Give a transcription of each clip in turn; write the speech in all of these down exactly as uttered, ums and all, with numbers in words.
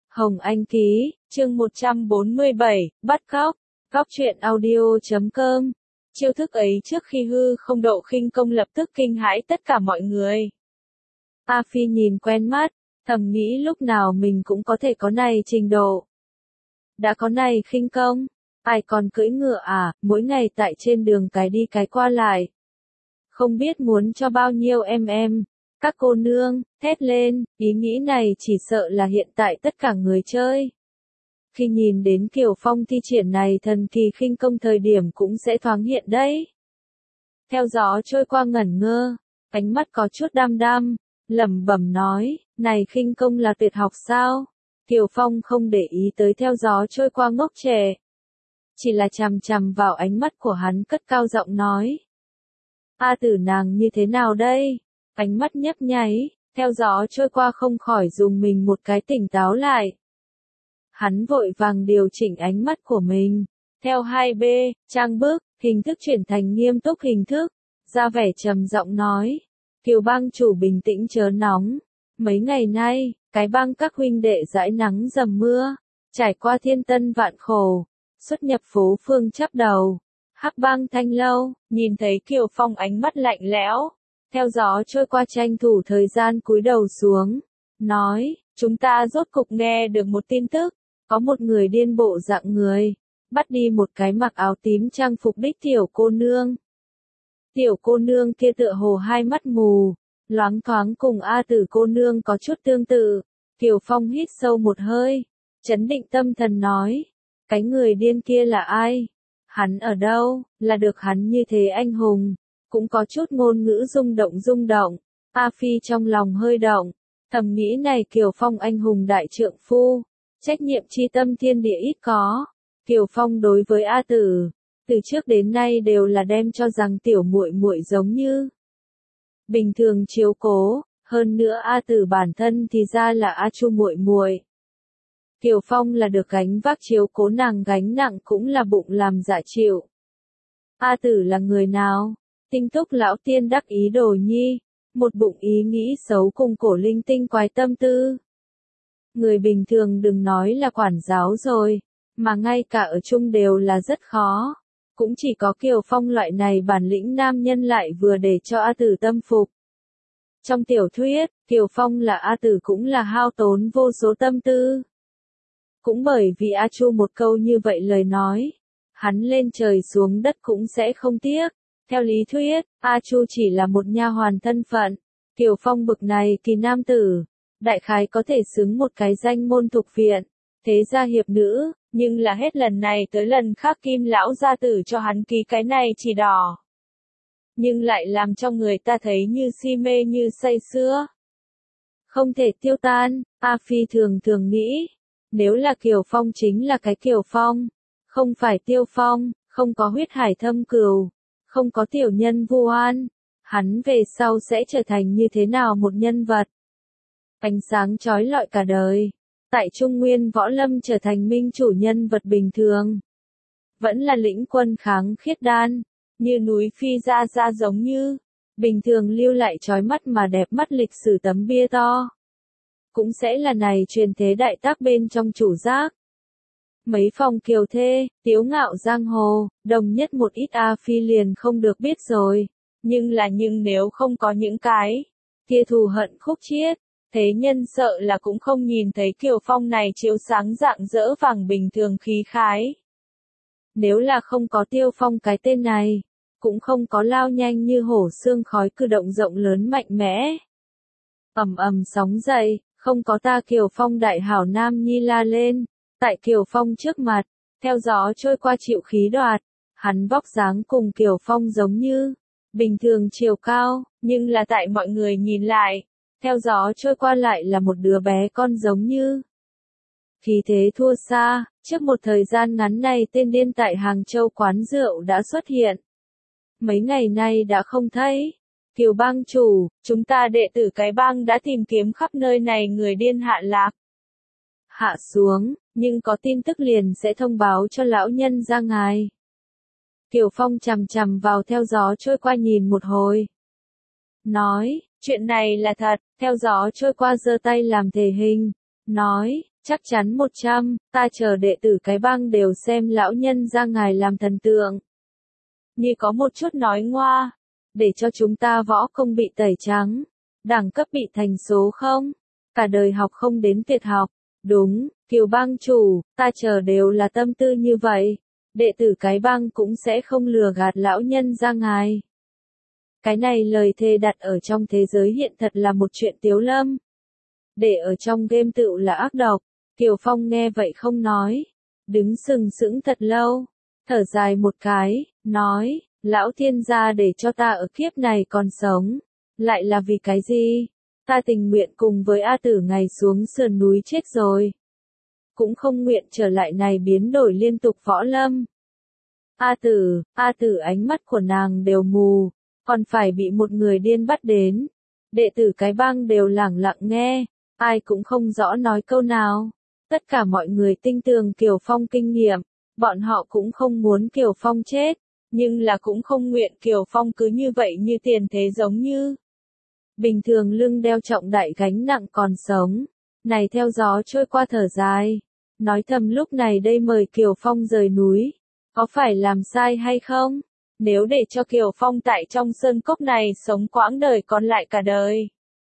Hồng Anh ký, chương một trăm bốn mươi bảy, bắt cóc, cóc truyện audio chấm com. Chiêu thức ấy trước khi hư không độ khinh công lập tức kinh hãi tất cả mọi người. A Phi nhìn quen mắt, thầm nghĩ lúc nào mình cũng có thể có này trình độ. Đã có này khinh công, ai còn cưỡi ngựa à, mỗi ngày tại trên đường cái đi cái qua lại. Không biết muốn cho bao nhiêu em em, các cô nương, thét lên, ý nghĩ này chỉ sợ là hiện tại tất cả người chơi. Khi nhìn đến Kiều Phong thi triển này thần kỳ khinh công thời điểm cũng sẽ thoáng hiện đấy. Theo gió trôi qua ngẩn ngơ, ánh mắt có chút đăm đăm, lẩm bẩm nói, này khinh công là tuyệt học sao? Kiều Phong không để ý tới theo gió trôi qua ngốc trẻ. Chỉ là chằm chằm vào ánh mắt của hắn cất cao giọng nói. A tử nàng như thế nào đây? Ánh mắt nhấp nháy, theo gió trôi qua không khỏi dùng mình một cái tỉnh táo lại. Hắn vội vàng điều chỉnh ánh mắt của mình, theo hai B, trang bước, hình thức chuyển thành nghiêm túc hình thức, ra vẻ trầm giọng nói. Kiều bang chủ bình tĩnh chớ nóng, mấy ngày nay, cái bang các huynh đệ dãi nắng dầm mưa, trải qua thiên tân vạn khổ, xuất nhập phố phương chắp đầu, hắc bang thanh lâu, nhìn thấy Kiều Phong ánh mắt lạnh lẽo, theo gió trôi qua tranh thủ thời gian cúi đầu xuống, nói, chúng ta rốt cục nghe được một tin tức, có một người điên bộ dạng người, bắt đi một cái mặc áo tím trang phục đích tiểu cô nương. Tiểu cô nương kia tựa hồ hai mắt mù, loáng thoáng cùng A tử cô nương có chút tương tự. Kiều Phong hít sâu một hơi, chấn định tâm thần nói, cái người điên kia là ai? Hắn ở đâu? Là được hắn như thế anh hùng, cũng có chút ngôn ngữ rung động rung động. A Phi trong lòng hơi động, thầm nghĩ này Kiều Phong anh hùng đại trượng phu, trách nhiệm chi tâm thiên địa ít có. Kiều Phong đối với A tử, từ trước đến nay đều là đem cho rằng tiểu muội muội giống như bình thường chiếu cố, hơn nữa A tử bản thân thì ra là A Chu muội muội. Kiều Phong là được gánh vác chiếu cố nàng gánh nặng cũng là bụng làm dạ chịu. A tử là người nào? Tinh túc lão tiên đắc ý đồ nhi, một bụng ý nghĩ xấu cùng cổ linh tinh quái tâm tư. Người bình thường đừng nói là quản giáo rồi, mà ngay cả ở chung đều là rất khó. Cũng chỉ có Kiều Phong loại này bản lĩnh nam nhân lại vừa để cho A tử tâm phục. Trong tiểu thuyết, Kiều Phong là A tử cũng là hao tốn vô số tâm tư. Cũng bởi vì A Chu một câu như vậy lời nói, hắn lên trời xuống đất cũng sẽ không tiếc. Theo lý thuyết, A Chu chỉ là một nha hoàn thân phận. Kiều Phong bực này kỳ nam tử, đại khái có thể xứng một cái danh môn thục viện, thế gia hiệp nữ, nhưng là hết lần này tới lần khác Kim lão gia tử cho hắn ký cái này chỉ đỏ. Nhưng lại làm cho người ta thấy như si mê như say sưa. Không thể tiêu tan, A Phi thường thường nghĩ, nếu là Kiều Phong chính là cái Kiều Phong, không phải Tiêu Phong, không có huyết hải thâm cừu, không có tiểu nhân vu oan, hắn về sau sẽ trở thành như thế nào một nhân vật. Ánh sáng chói lọi cả đời, tại Trung Nguyên võ lâm trở thành minh chủ nhân vật bình thường. Vẫn là lĩnh quân kháng khiết đan, như núi phi ra ra giống như, bình thường lưu lại chói mắt mà đẹp mắt lịch sử tấm bia to. Cũng sẽ là này truyền thế đại tác bên trong chủ giác. Mấy phòng kiều thê, tiếu ngạo giang hồ, đồng nhất một ít A Phi liền không được biết rồi. Nhưng là nhưng nếu không có những cái kia thù hận khúc chiết, thế nhân sợ là cũng không nhìn thấy Kiều Phong này chiếu sáng rạng rỡ vàng bình thường khí khái. Nếu là không có Tiêu Phong cái tên này, cũng không có lao nhanh như hổ xương khói cử động rộng lớn mạnh mẽ. Ầm ầm sóng dậy, không có ta Kiều Phong đại hảo nam nhi la lên, tại Kiều Phong trước mặt, theo gió trôi qua chịu khí đoạt, hắn vóc dáng cùng Kiều Phong giống như bình thường chiều cao, nhưng là tại mọi người nhìn lại, theo gió trôi qua lại là một đứa bé con giống như. Khí thế thua xa, trước một thời gian ngắn này tên điên tại Hàng Châu quán rượu đã xuất hiện. Mấy ngày nay đã không thấy. Kiều bang chủ, chúng ta đệ tử cái bang đã tìm kiếm khắp nơi này người điên hạ lạc. Hạ xuống, nhưng có tin tức liền sẽ thông báo cho lão nhân ra ngài. Kiều Phong chằm chằm vào theo gió trôi qua nhìn một hồi. Nói, chuyện này là thật, theo gió trôi qua giơ tay làm thể hình. Nói, Chắc chắn một trăm, ta chờ đệ tử cái bang đều xem lão nhân ra ngài làm thần tượng. Như có một chút nói ngoa, để cho chúng ta võ công bị tẩy trắng, đẳng cấp bị thành số không, cả đời học không đến tuyệt học. Đúng, Kiều bang chủ, ta chờ đều là tâm tư như vậy. Đệ tử cái bang cũng sẽ không lừa gạt lão nhân ra ngài. Cái này lời thề đặt ở trong thế giới hiện thật là một chuyện tiếu lâm. Để ở trong game tựu là ác độc. Kiều Phong nghe vậy không nói. Đứng sừng sững thật lâu. Thở dài một cái, nói, lão thiên gia để cho ta ở kiếp này còn sống. Lại là vì cái gì? Ta tình nguyện cùng với A Tử ngày xuống sườn núi chết rồi. Cũng không nguyện trở lại này biến đổi liên tục võ lâm. A Tử, A Tử ánh mắt của nàng đều mù, còn phải bị một người điên bắt đến. Đệ tử cái bang đều lẳng lặng nghe, ai cũng không rõ nói câu nào. Tất cả mọi người tin tưởng Kiều Phong kinh nghiệm, bọn họ cũng không muốn Kiều Phong chết, nhưng là cũng không nguyện Kiều Phong cứ như vậy như tiền thế giống như. Bình thường lưng đeo trọng đại gánh nặng còn sống, này theo gió trôi qua thở dài, nói thầm lúc này đây mời Kiều Phong rời núi, có phải làm sai hay không? Nếu để cho Kiều Phong tại trong sơn cốc này sống quãng đời còn lại cả đời,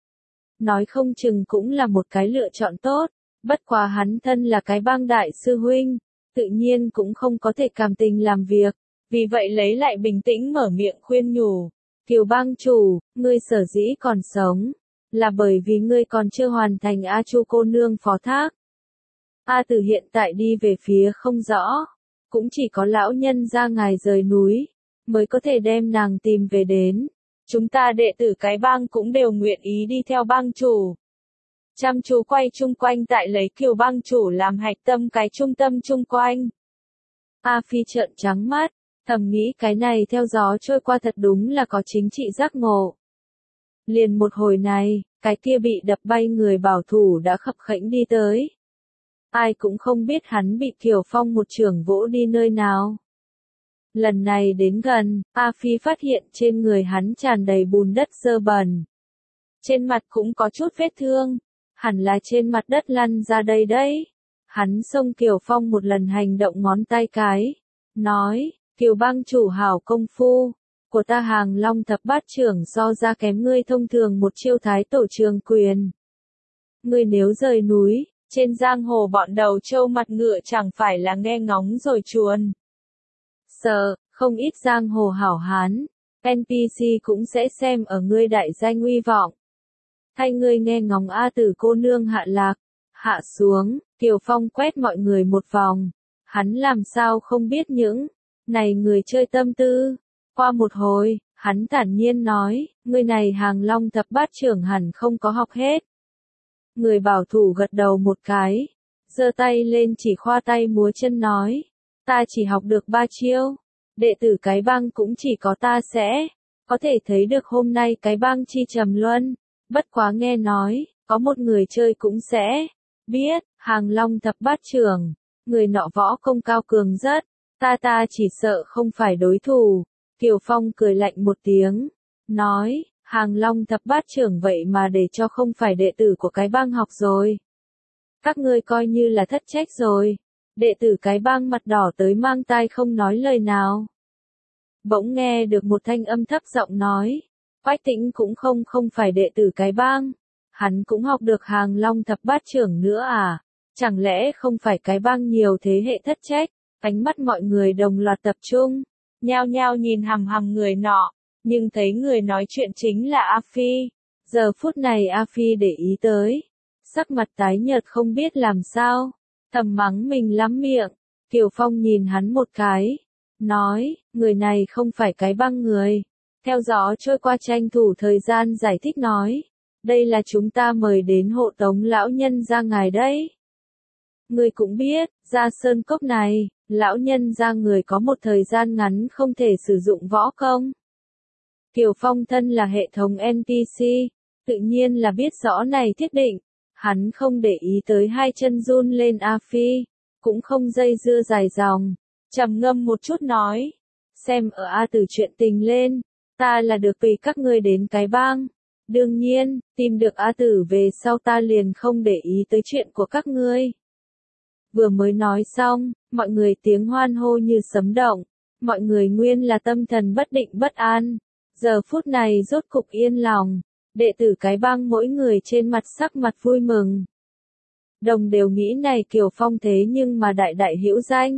nói không chừng cũng là một cái lựa chọn tốt, bất quá hắn thân là cái bang đại sư huynh, tự nhiên cũng không có thể cảm tình làm việc, vì vậy lấy lại bình tĩnh mở miệng khuyên nhủ. Kiều bang chủ, ngươi sở dĩ còn sống, là bởi vì ngươi còn chưa hoàn thành A Chu cô nương phó thác. A Tử hiện tại đi về phía không rõ, cũng chỉ có lão nhân ra ngài rời núi, mới có thể đem nàng tìm về đến. Chúng ta đệ tử cái bang cũng đều nguyện ý đi theo bang chủ. Chăm chú quay chung quanh tại lấy Kiều bang chủ làm hạch tâm cái trung tâm chung quanh. A Phi trợn trắng mắt. Thầm nghĩ cái này theo gió trôi qua thật đúng là có chính trị giác ngộ. Liền một hồi này, cái kia bị đập bay người bảo thủ đã khập khễnh đi tới. Ai cũng không biết hắn bị Kiều Phong một chưởng vỗ đi nơi nào. Lần này đến gần, A Phi phát hiện trên người hắn tràn đầy bùn đất dơ bẩn. Trên mặt cũng có chút vết thương, hẳn là trên mặt đất lăn ra đây đấy. Hắn xông Kiều Phong một lần hành động ngón tay cái, nói, Kiều bang chủ hảo công phu, của ta Hàng Long thập bát trưởng so ra kém ngươi thông thường một chiêu thái tổ trường quyền. Ngươi nếu rời núi, trên giang hồ bọn đầu trâu mặt ngựa chẳng phải là nghe ngóng rồi chuồn. Sợ, không ít giang hồ hảo hán, en pê xê cũng sẽ xem ở ngươi đại danh uy vọng. Thay ngươi nghe ngóng A Tử cô nương hạ lạc, hạ xuống, Kiều Phong quét mọi người một vòng, hắn làm sao không biết những này người chơi tâm tư. Qua một hồi, hắn thản nhiên nói, người này Hàng Long thập bát trưởng hẳn không có học hết. Người bảo thủ gật đầu một cái, giơ tay lên chỉ khoa tay múa chân nói, ta chỉ học được ba chiêu, đệ tử cái bang cũng chỉ có ta sẽ, có thể thấy được hôm nay cái bang chi trầm luân, bất quá nghe nói, có một người chơi cũng sẽ, biết, Hàng Long thập bát trưởng, người nọ võ công cao cường rất. Ta ta chỉ sợ không phải đối thủ. Kiều Phong cười lạnh một tiếng, nói, Hàng Long thập bát trưởng vậy mà để cho không phải đệ tử của cái bang học rồi. Các ngươi coi như là thất trách rồi. Đệ tử cái bang mặt đỏ tới mang tai không nói lời nào. Bỗng nghe được một thanh âm thấp giọng nói, Quách Tĩnh cũng không không phải đệ tử cái bang. Hắn cũng học được Hàng Long thập bát trưởng nữa à? Chẳng lẽ không phải cái bang nhiều thế hệ thất trách? Ánh mắt mọi người đồng loạt tập trung, nhao nhao nhìn hằm hằm người nọ, nhưng thấy người nói chuyện chính là A Phi. Giờ phút này A Phi để ý tới, sắc mặt tái nhợt không biết làm sao, thầm mắng mình lắm miệng. Kiều Phong nhìn hắn một cái, nói, người này không phải cái băng người. Theo gió trôi qua tranh thủ thời gian giải thích nói, đây là chúng ta mời đến hộ tống lão nhân ra ngài đấy. Người cũng biết, ra sơn cốc này, lão nhân ra người có một thời gian ngắn không thể sử dụng võ công. Kiều Phong thân là hệ thống en pê xê, tự nhiên là biết rõ này thiết định. Hắn không để ý tới hai chân run lên A Phi, cũng không dây dưa dài dòng, trầm ngâm một chút nói, xem ở A Tử chuyện tình lên, ta là được tùy các ngươi đến cái bang. Đương nhiên, tìm được A Tử về sau ta liền không để ý tới chuyện của các ngươi. Vừa mới nói xong, mọi người tiếng hoan hô như sấm động. Mọi người nguyên là tâm thần bất định bất an. Giờ phút này rốt cục yên lòng. Đệ tử cái bang mỗi người trên mặt sắc mặt vui mừng. Đồng đều nghĩ này Kiều Phong thế nhưng mà đại đại hữu danh.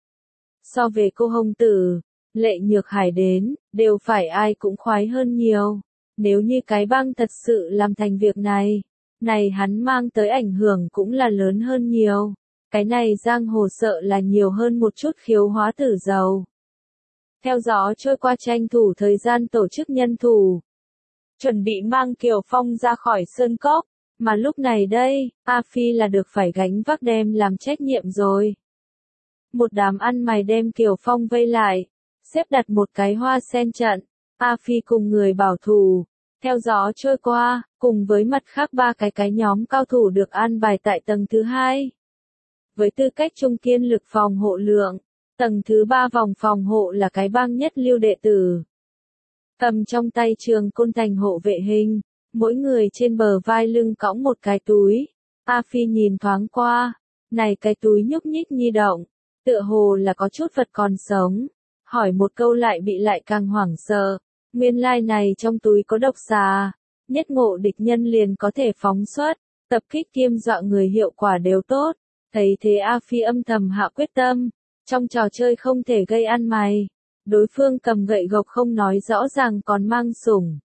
So về cô Hồng Tử, Lệ Nhược Hải đến, đều phải ai cũng khoái hơn nhiều. Nếu như cái bang thật sự làm thành việc này, này hắn mang tới ảnh hưởng cũng là lớn hơn nhiều. Cái này giang hồ sợ là nhiều hơn một chút khiếu hóa tử giàu. Theo gió trôi qua tranh thủ thời gian tổ chức nhân thủ. Chuẩn bị mang Kiều Phong ra khỏi sơn cốc. Mà lúc này đây, A Phi là được phải gánh vác đem làm trách nhiệm rồi. Một đám ăn mày đem Kiều Phong vây lại, xếp đặt một cái hoa sen trận. A Phi cùng người bảo thủ, theo gió trôi qua, cùng với mặt khác ba cái cái nhóm cao thủ được an bài tại tầng thứ hai. Với tư cách trung kiên lực phòng hộ lượng, tầng thứ ba vòng phòng hộ là cái bang nhất lưu đệ tử. Cầm trong tay trường côn thành hộ vệ hình, mỗi người trên bờ vai lưng cõng một cái túi. A Phi nhìn thoáng qua, này cái túi nhúc nhích nhi động, tựa hồ là có chút vật còn sống. Hỏi một câu lại bị lại càng hoảng sợ, nguyên lai này trong túi có độc xà, nhất ngộ địch nhân liền có thể phóng xuất, tập kích kiêm dọa người hiệu quả đều tốt. Thấy thế A Phi âm thầm hạ quyết tâm, trong trò chơi không thể gây ăn mày. Đối phương cầm gậy gộc không nói rõ ràng còn mang sủng.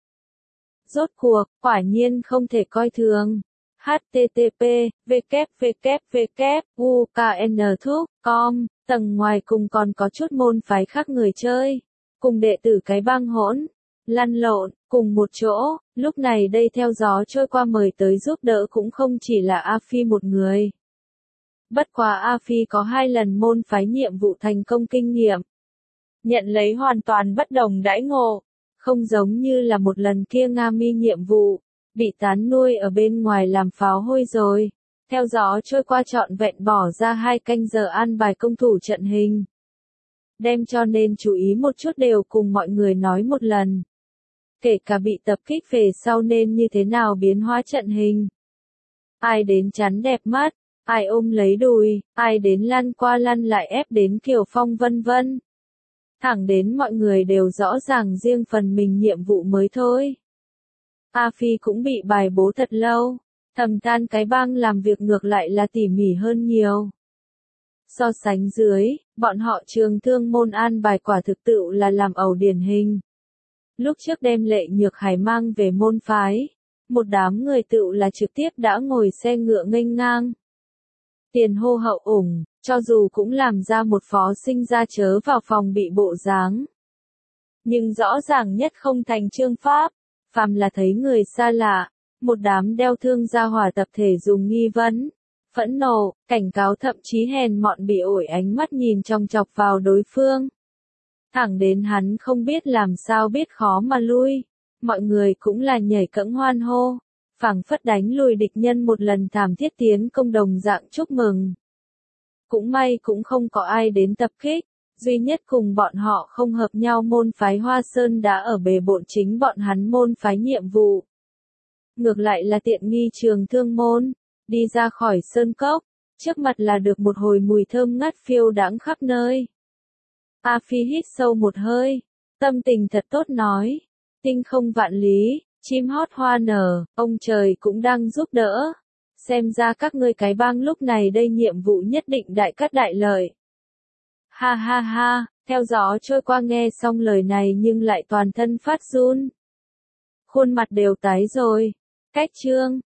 Rốt cuộc, quả nhiên không thể coi thường. H T T P, W W W, U K N Thúc, com, tầng ngoài cùng còn có chút môn phái khác người chơi. Cùng đệ tử cái bang hỗn, lăn lộn, cùng một chỗ, lúc này đây theo gió trôi qua mời tới giúp đỡ cũng không chỉ là A Phi một người. Bất quá A Phi có hai lần môn phái nhiệm vụ thành công kinh nghiệm. Nhận lấy hoàn toàn bất đồng đãi ngộ, không giống như là một lần kia Nga Mi nhiệm vụ, bị tán nuôi ở bên ngoài làm pháo hôi rồi. Theo gió trôi qua trọn vẹn bỏ ra hai canh giờ an bài công thủ trận hình. Đem cho nên chú ý một chút đều cùng mọi người nói một lần. Kể cả bị tập kích về sau nên như thế nào biến hóa trận hình. Ai đến chắn đẹp mắt, ai ôm lấy đùi, ai đến lăn qua lăn lại ép đến Kiều Phong vân vân. Thẳng đến mọi người đều rõ ràng riêng phần mình nhiệm vụ mới thôi. A Phi cũng bị bài bố thật lâu, thầm than cái bang làm việc ngược lại là tỉ mỉ hơn nhiều. So sánh dưới, bọn họ trường thương môn an bài quả thực tự là làm ẩu điển hình. Lúc trước đem Lệ Nhược Hải mang về môn phái, một đám người tự là trực tiếp đã ngồi xe ngựa nghênh ngang. Tiền hô hậu ủng, cho dù cũng làm ra một phó sinh ra chớ vào phòng bị bộ dáng. Nhưng rõ ràng nhất không thành chương pháp, phàm là thấy người xa lạ, một đám đeo thương ra hỏa tập thể dùng nghi vấn, phẫn nộ, cảnh cáo thậm chí hèn mọn bị ổi ánh mắt nhìn trong chọc vào đối phương. Thẳng đến hắn không biết làm sao biết khó mà lui, mọi người cũng là nhảy cẫng hoan hô, phảng phất đánh lùi địch nhân một lần thảm thiết tiến công đồng dạng chúc mừng. Cũng may cũng không có ai đến tập kích, duy nhất cùng bọn họ không hợp nhau môn phái Hoa Sơn đã ở bề bộn chính bọn hắn môn phái nhiệm vụ. Ngược lại là tiện nghi trường thương môn, đi ra khỏi sơn cốc, trước mặt là được một hồi mùi thơm ngát phiêu đãng khắp nơi. A Phi hít sâu một hơi, tâm tình thật tốt nói, tinh không vạn lý, chim hót hoa nở, ông trời cũng đang giúp đỡ. Xem ra các ngươi cái bang lúc này đây nhiệm vụ nhất định đại cát đại lợi. Ha ha ha, theo gió trôi qua nghe xong lời này nhưng lại toàn thân phát run. Khuôn mặt đều tái rồi. Cách chương